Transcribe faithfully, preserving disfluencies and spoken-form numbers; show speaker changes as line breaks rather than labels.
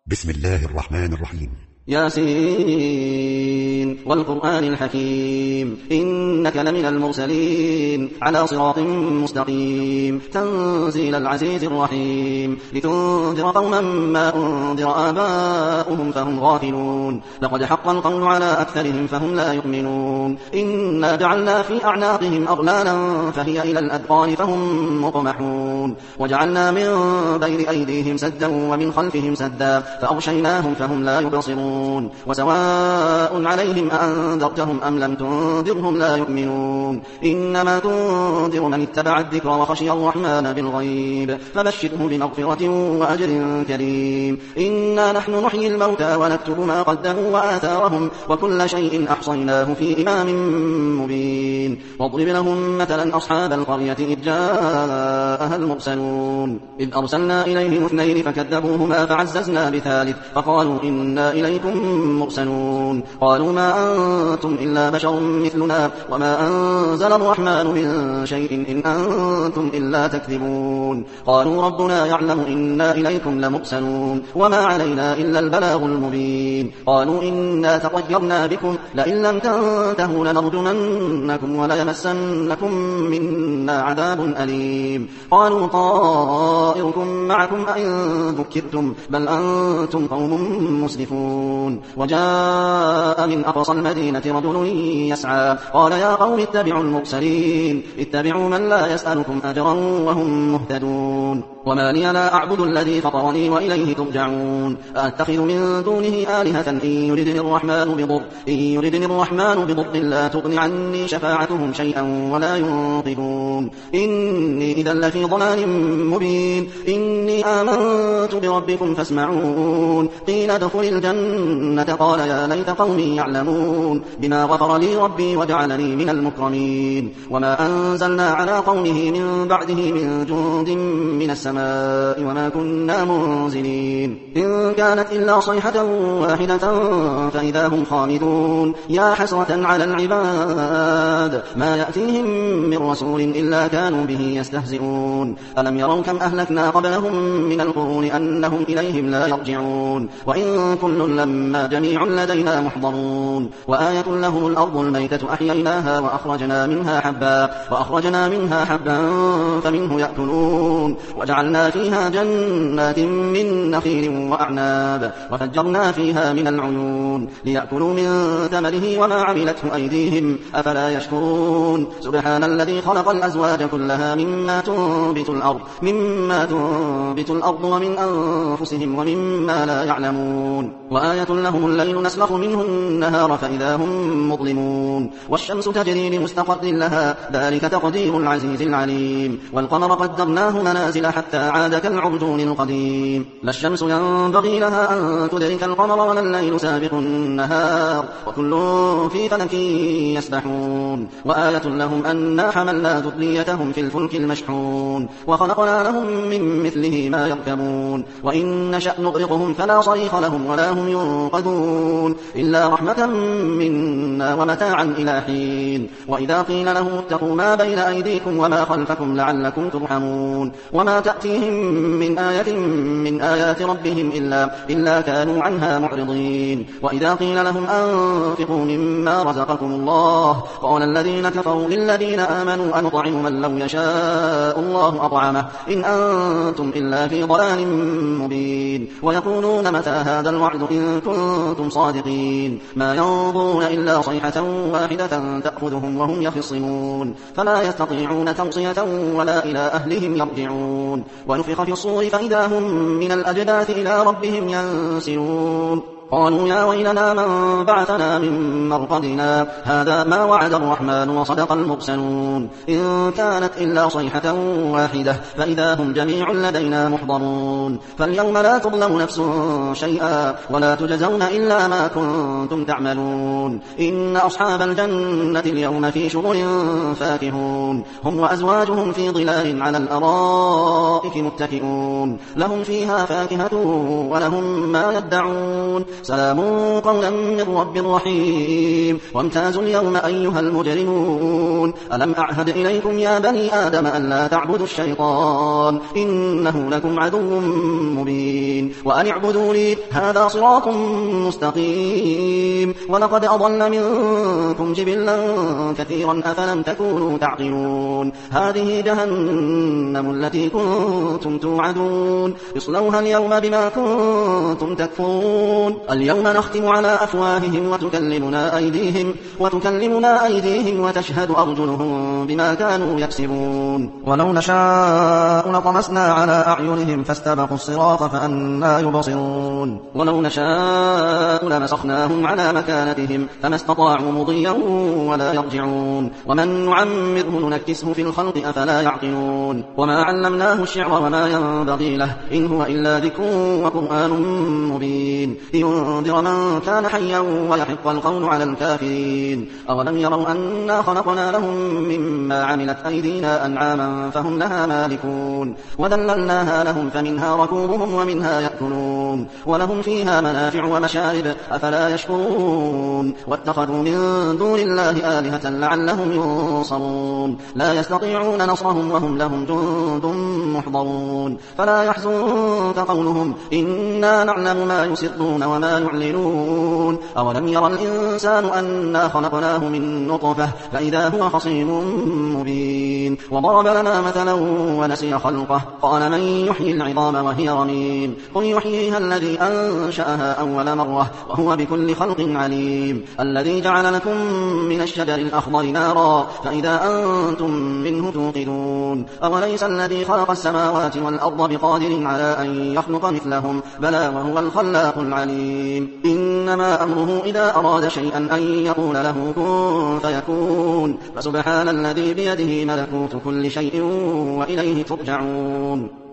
بسم الله الرحمن الرحيم.
ياسين والقرآن الحكيم إنك لمن المرسلين على صراط مستقيم تنزيل العزيز الرحيم لتنذر قوما ما أنذر آباؤهم فهم غافلون لقد حق القول على أكثرهم فهم لا يؤمنون إنا جعلنا في أعناقهم أغلالا فهي إلى الأذقان فهم مطمحون وجعلنا من بين أيديهم سدا ومن خلفهم سدا فأغشيناهم فهم لا يبصرون وسواء عليهم أأنذرتهم أم لم تنذرهم لا يؤمنون إنما تنذر من اتبع الذكر وخشي الرحمن بالغيب فبشره بمغفرة وأجر كريم إنا نحن نحيي الموتى ونكتب ما قدموا وآثارهم وكل شيء أحصيناه في إمام مبين واضرب لهم مثلا أصحاب القرية إذ جاءها المرسلون إذ أرسلنا إليهم اثنين فكذبوهما فعززنا بثالث فقالوا إنا إليكم مرسلون قالوا ما أنتم إلا بشر مثلنا وما أنزل الرحمن من شيء إن أنتم إلا تكذبون قالوا ربنا يعلم إنا إليكم لمرسلون وما علينا إلا البلاغ المبين قالوا إنا تطيرنا بكم لئن لم تنتهوا لنرجمنكم وليمسنكم منا عذاب أليم قالوا طائركم معكم أئن ذكرتم بل أنتم قوم مسرفون وجاء من أقصى المدينة رجل يسعى قال يا قوم اتبعوا المرسلين اتبعوا من لا يسألكم أجرا وهم مهتدون وما لي لا أعبد الذي فطرني وإليه ترجعون أتخذ من دونه آلهة إن يردني الرحمن بضر إن يردني الرحمن بضر لا تغن عني شفاعتهم شيئا ولا ينقذون إني إذا لفي ضلال مبين إني آمنت بربكم فاسمعون قيل ادخل الجنة قال يا ليت قومي يعلمون بما غفر لي ربي وجعلني من المكرمين وما أنزلنا على قومه من بعده من جند من السماء وما كنا منزلين إن كانت إلا صيحة واحدة فإذا هم خامدون يا حسرة على العباد ما يأتيهم من رسول إلا كانوا به يستهزئون ألم يروا كم أهلكنا قبلهم من القرون أنهم إليهم لا يرجعون وإن كل لما جميع لدينا محضرون وآية لهم الأرض الميتة أحييناها وأخرجنا منها حبا وأخرجنا منها حبا فمنه يأكلون وجعلنا فيها جنات من نخيل وأعناب وفجرنا فيها من العيون ليأكلوا من ثمره وما عملته أيديهم أفلا يشكرون سبحان الذي خلق الأزواج كلها مما تنبت الأرض مما تنبت الأرض ومن أنفسهم ومما لا يعلمون وآية لهم الليل نسلخ منه النهار فإذا هم مظلمون والشمس تجري لمستقر لها ذلك تقدير العزيز العليم والقمر قدرناه منازل حتى عاد كالعرجون القديم لا الشمس ينبغي لها أن تدرك القمر ولا الليل سابق النهار وكل في فلك يسبحون وآية لهم أنا حملنا ذريتهم في الفلك المشحون وخلقنا لهم من مثله ما يركبون وإن نشأ نغرقهم فلا صريخ لهم ولا هم ينقذون إلا رحمة منا ومتاعا إلى حين وإذا قيل لهم اتقوا ما بين أيديكم وما خلفكم لعلكم ترحمون وما تأتيهم من آية من آيات ربهم إلا, إلا كانوا عنها معرضين وإذا قيل لهم أنفقوا مما رزقكم الله قال الذين كفروا للذين آمنوا أنطعم من لو يشاء الله أطعمه إن أنتم إلا في ضلال مبين ويقولون متى هذا الوعد إن كنتم صادقين ما ينظرون إلا صيحة واحدة تأخذهم وهم يخصمون فلا يستطيعون توصية ولا إلى أهلهم يرجعون ونفخ في الصور فإذا هم من الأجداث إلى ربهم ينسلون قالوا يا ويلنا من بعثنا من مرقدنا هذا ما وعد الرحمن وصدق المرسلون إن كانت إلا صيحة واحدة فإذا هم جميع لدينا محضرون فاليوم لا تظلم نفس شيئا ولا تجزون إلا ما كنتم تعملون إن أصحاب الجنة اليوم في شغل فاكهون هم وأزواجهم في ظلال على الأرائك متكئون لهم فيها فاكهة ولهم ما يدعون سلام قولا من رب رحيم وامتازوا اليوم أيها المجرمون ألم أعهد إليكم يا بني آدم أن لا تعبدوا الشيطان إنه لكم عدو مبين وأن اعبدوا لي هذا صراط مستقيم ولقد أضل منكم جبلا كثيرا أفلم تكونوا تعقلون هذه جهنم التي كنتم توعدون اصلوها اليوم بما كنتم تكفرون اليوم نختم على أفواههم وتكلمنا أيديهم وتكلمنا أيديهم وتشهد أرجلهم بما كانوا يكسبون ولو نشاء لطمسنا على أعينهم فاستبقوا الصراط فأنى يبصرون ولو نشاء لمسخناهم على مكانتهم فما استطاعوا مضيا ولا يرجعون ومن نعمره ننكسه في الخلق أفلا يعقلون وما علمناه الشعر وما ينبغي له إن هو إلا ذكر وقرآن مبين لينذر من كان حيا ويحق القول على الكافرين أولم يروا أنا خلقنا لهم مما عملت أيدينا أنعاما فهم لها مالكون وذللناها لهم فمنها ركوبهم ومنها يأكلون ولهم فيها منافع ومشارب أفلا يشكرون واتخذوا من دون الله آلهة لعلهم ينصرون لا يستطيعون نصرهم وهم لهم جند محضرون فلا يحزنك قولهم إنا نعلم ما يسرون وما يعلنون أولم يرى الإنسان أنا خلقناه من نطفة فإذا هو خصيم مبين وضرب لنا مثلا ونسي خلقه قال من يحيي العظام وهي رميم قل يحييها الذي أنشأها أول مرة وهو بكل خلق عليم الذي جعل لكم من الشجر الأخضر نارا فإذا أنتم منه توقدون أوليس الذي خلق السماوات والأرض بقادر على أن يخلق مثلهم بلى وهو الخلاق العليم إنما أمره إذا أراد شيئا أن يقول له كن فيكون فسبحان الذي بيده ملكوت كل شيء وإليه ترجعون